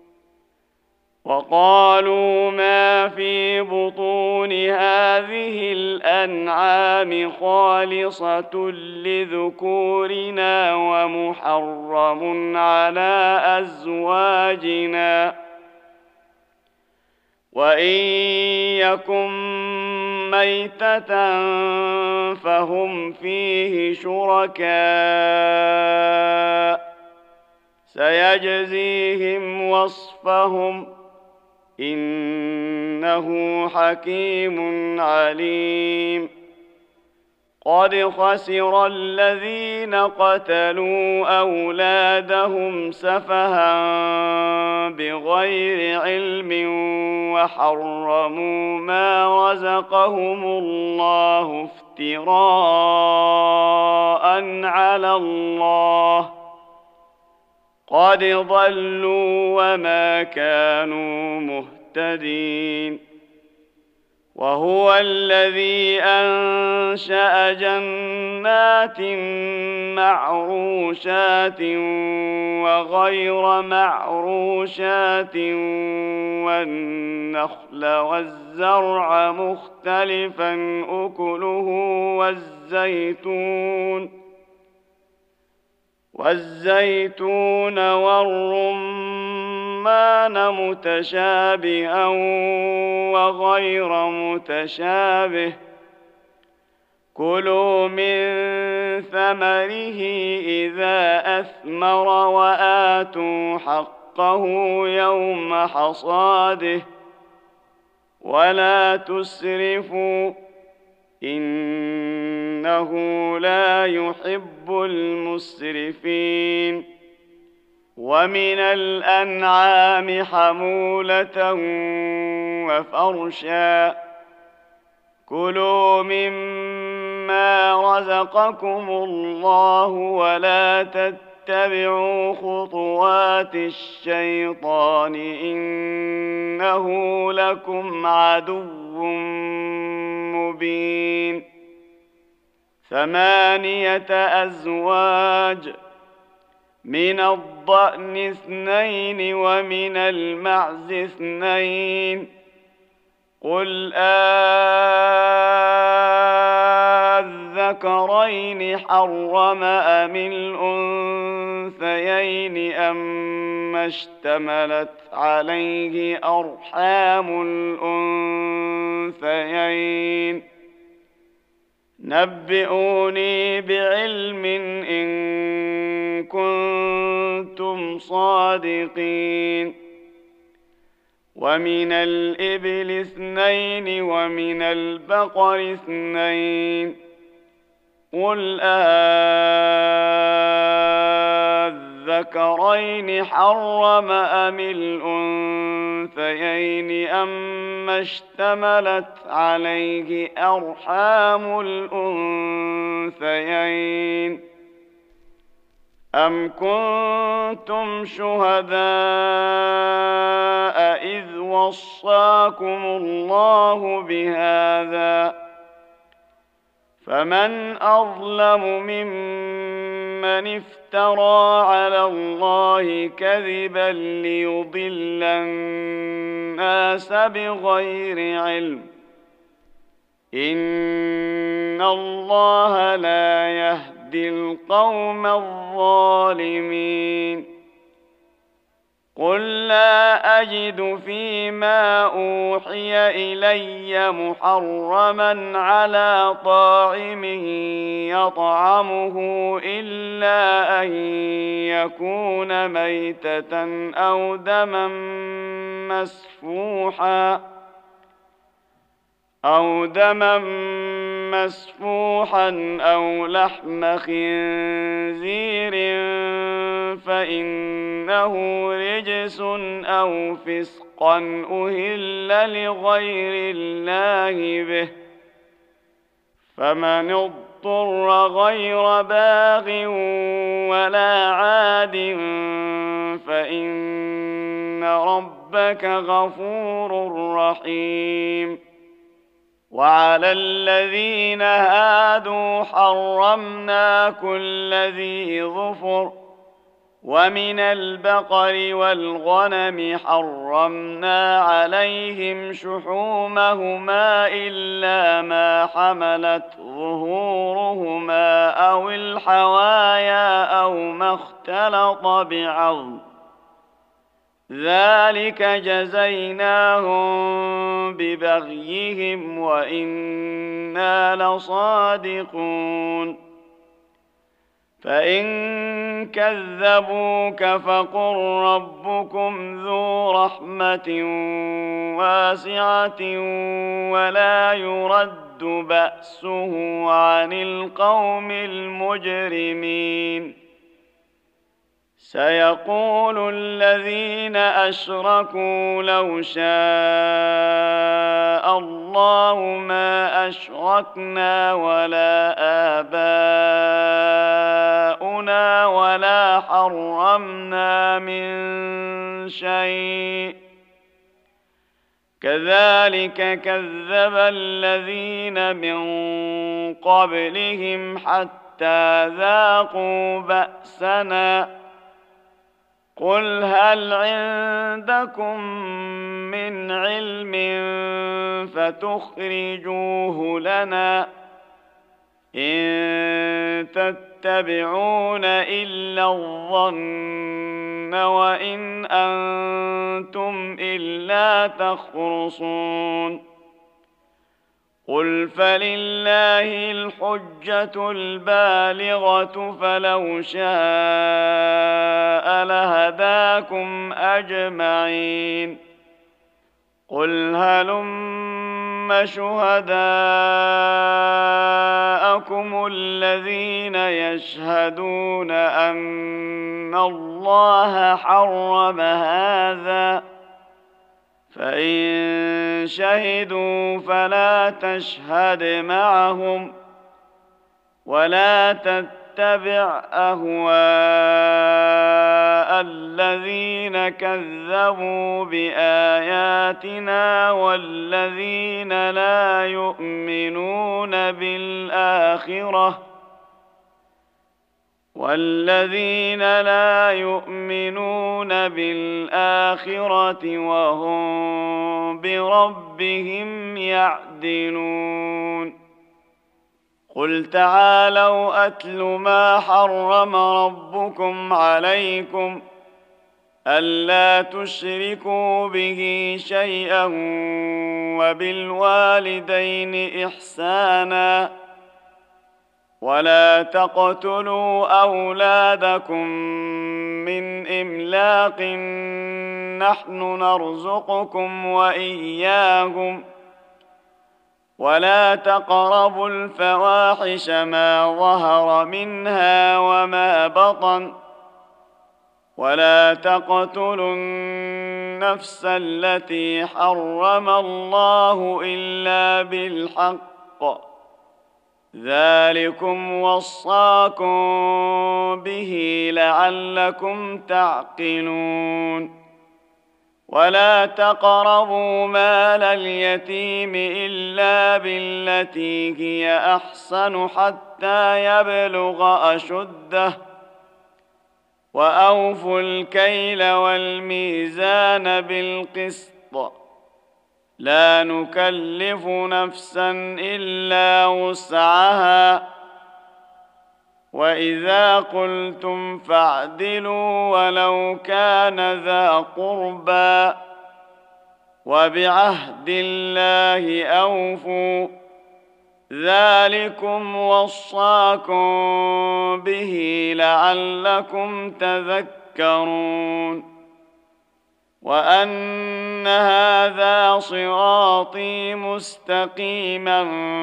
وقالوا ما في بطون هذه الأنعام خالصة لذكورنا ومحرم على أزواجنا وإن يكن ميتة فهم فيه شركاء سيجزيهم وصفهم إنه حكيم عليم. قد خسر الذين قتلوا أولادهم سفها بغير علم وحرموا ما رزقهم الله افتراء على الله قد ضلوا وما كانوا مهتدين. وهو الذي أنشأ جنات معروشات وغير معروشات والنخل والزرع مختلفا أكله والزيتون والرمان متشابها وغير متشابه كلوا من ثمره إذا أثمر وآتوا حقه يوم حصاده ولا تسرفوا إنه لا يحب المسرفين. ومن الأنعام حمولة وفرشا كلوا مما رزقكم الله ولا تتبعوا خطوات الشيطان إنه لكم عدو مبين. 8 أزواج من الضأن 2 ومن المعز 2 قل أذكرين حرم أم الأنثيين أما اشتملت عليه أرحام الأنثيين نبئوني بعلم إن كنتم صادقين. ومن الإبل 2 ومن البقر 2 قل أذكرين حرم أم الأنثيين أما اشتملت عليه أرحام الأنثيين أم كنتم شهداء إذ وصاكم الله بهذا فمن أظلم ممن افترى على الله كذبا ليضل الناس بغير علم إن الله لا يهدي القوم الظالمين. قل لا أجد فيما أوحي إلي محرما على طاعم يطعمه إلا أن يكون ميتة أو دما مسفوحا أو لحم خنزير فإنه رجس أو فسقا أهل لغير الله به فمن اضطر غير باغ ولا عاد فإن ربك غفور رحيم. وعلى الذين هادوا حرمنا كل ذي ظفر ومن البقر والغنم حرمنا عليهم شحومهما إلا ما حملت ظهورهما أو الحوايا أو ما اختلط بعظم ذلك جزيناهم ببغيهم وإنا لصادقون فإن كذبوك فقل ربكم ذو رحمة واسعة ولا يرد بأسه عن القوم المجرمين سيقول الذين أشركوا لو شاء الله ما أشركنا ولا آباؤنا ولا حرمنا من شيء كذلك كذب الذين من قبلهم حتى ذاقوا بأسنا قل هل عندكم من علم فتخرجوه لنا إن تتبعون إلا الظن وإن أنتم إلا تخرصون قل فلله الحجة البالغة فلو شاء لهداكم أجمعين قل هلم شهداءكم الذين يشهدون أن الله حرم هذا فإن شهدوا فلا تشهد معهم ولا تتبع أهواء الذين كذبوا بآياتنا والذين لا يؤمنون بالآخرة وهم بربهم يعدلون قل تعالوا أتل ما حرم ربكم عليكم ألا تشركوا به شيئا وبالوالدين إحسانا ولا تقتلوا أولادكم من إملاق نحن نرزقكم وإياهم ولا تقربوا الفواحش ما ظهر منها وما بطن ولا تقتلوا النفس التي حرم الله إلا بالحق ذلكم وصاكم به لعلكم تعقلون ولا تقربوا مال اليتيم إلا بالتي هي أحسن حتى يبلغ أشده وأوفوا الكيل والميزان بالقسط لا نكلف نفسا إلا وسعها وإذا قلتم فاعدلوا ولو كان ذا قربى وبعهد الله أوفوا ذلكم وصاكم به لعلكم تذكرون وأن هذا صراطي مستقيما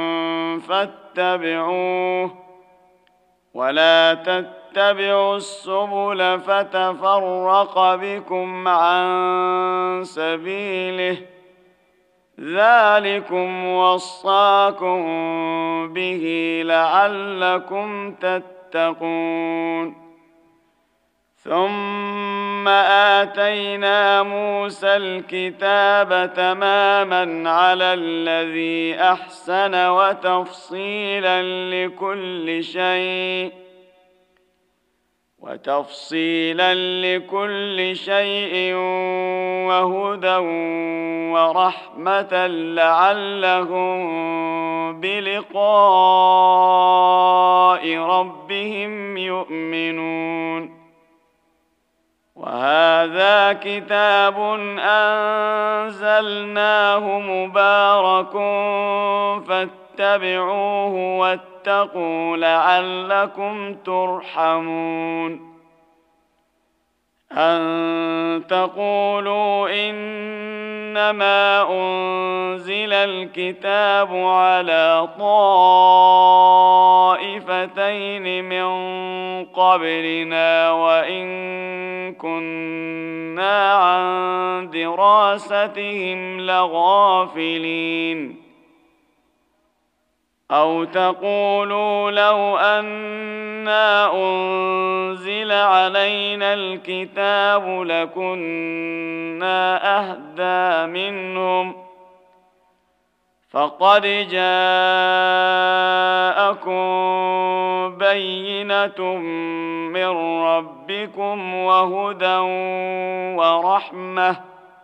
فاتبعوه ولا تتبعوا السبل فتفرق بكم عن سبيله ذلكم وصاكم به لعلكم تتقون ثم آتينا موسى الكتاب تماما على الذي أحسن وتفصيلا لكل شيء وهدى ورحمة لعلهم بلقاء ربهم يؤمنون. وهذا كتاب أنزلناه مبارك فاتبعوه واتقوا لعلكم ترحمون. أن تقولوا إنما أنزل الكتاب على طائفتين من قبلنا وإن كنا عن دراستهم لغافلين. أو تقولوا لو أنا أنزل علينا الكتاب لكنا أهدى منهم فقد جاءكم بينة من ربكم وهدى ورحمة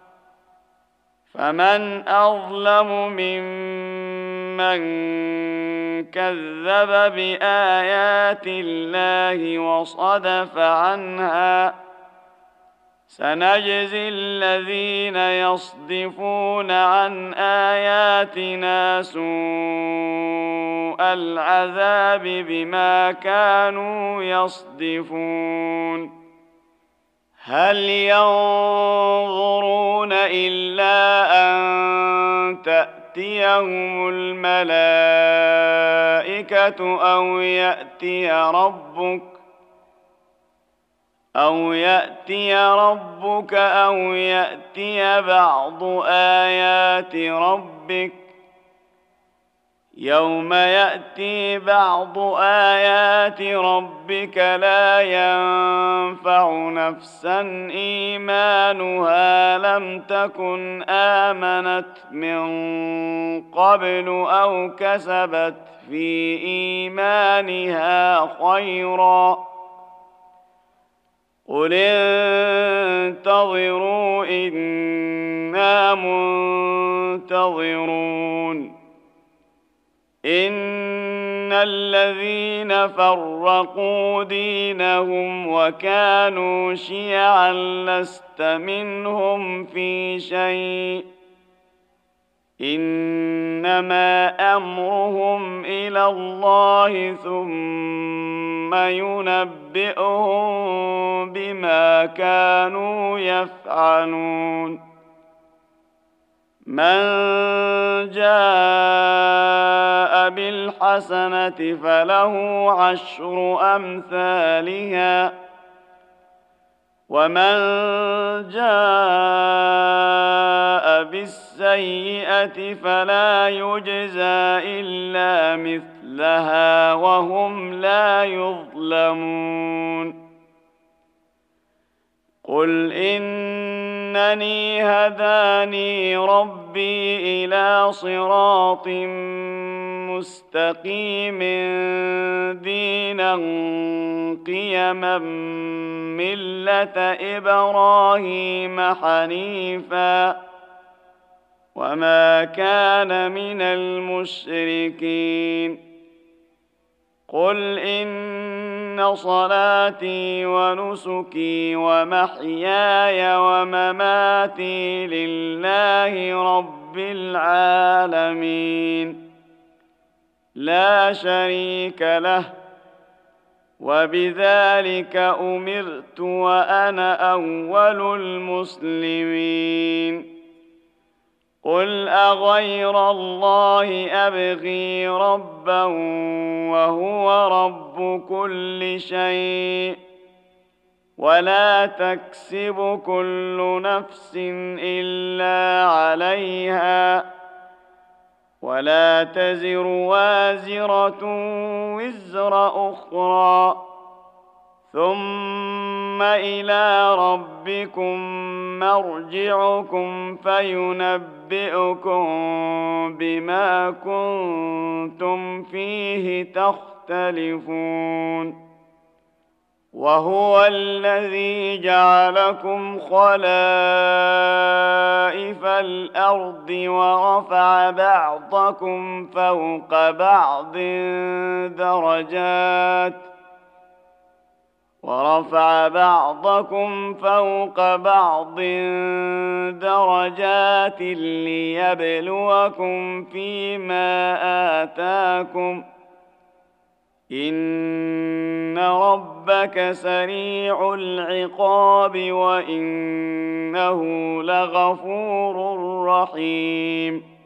فمن أظلم ممن كذب بآيات الله وصدف عنها. سنجزي الذين يصدفون عن آياتنا سوء العذاب بما كانوا يصدفون. هل ينظرون إلا أن تأتيهم الملائكة أو يأتي ربك أو يأتي بعض آيات ربك. يوم يأتي بعض آيات ربك لا ينفع نفسا إيمانها لم تكن آمنت من قبل أو كسبت في إيمانها خيرا. قل انتظروا إنا منتظرون. إن الذين فرقوا دينهم وكانوا شيعا لست منهم في شيء إنما أمرهم إلى الله ثم ينبئهم بما كانوا يفعلون. من جاء بالحسنة فله عشر أمثالها ومن جاء بالسيئة فلا يجزى إلا مثلها وهم لا يظلمون. قل إنني هداني ربي إلى صراط مستقيم دينا قيما ملة إبراهيم حنيفا وما كان من المشركين. قل إن صلاتي ونسكي ومحياي ومماتي لله رب العالمين لا شريك له وبذلك أمرت وأنا أول المسلمين. قل أغير الله أبغي ربا وهو رب كل شيء ولا تكسب كل نفس إلا عليها ولا تزر وازرة وزر أخرى ثم إلى ربكم مرجعكم فينبئكم بما كنتم فيه تختلفون وهو الذي جعلكم خلائف الأرض ورفع بعضكم فوق بعض درجات ليبلوكم فيما آتاكم إن ربك سريع العقاب وإنه لغفور رحيم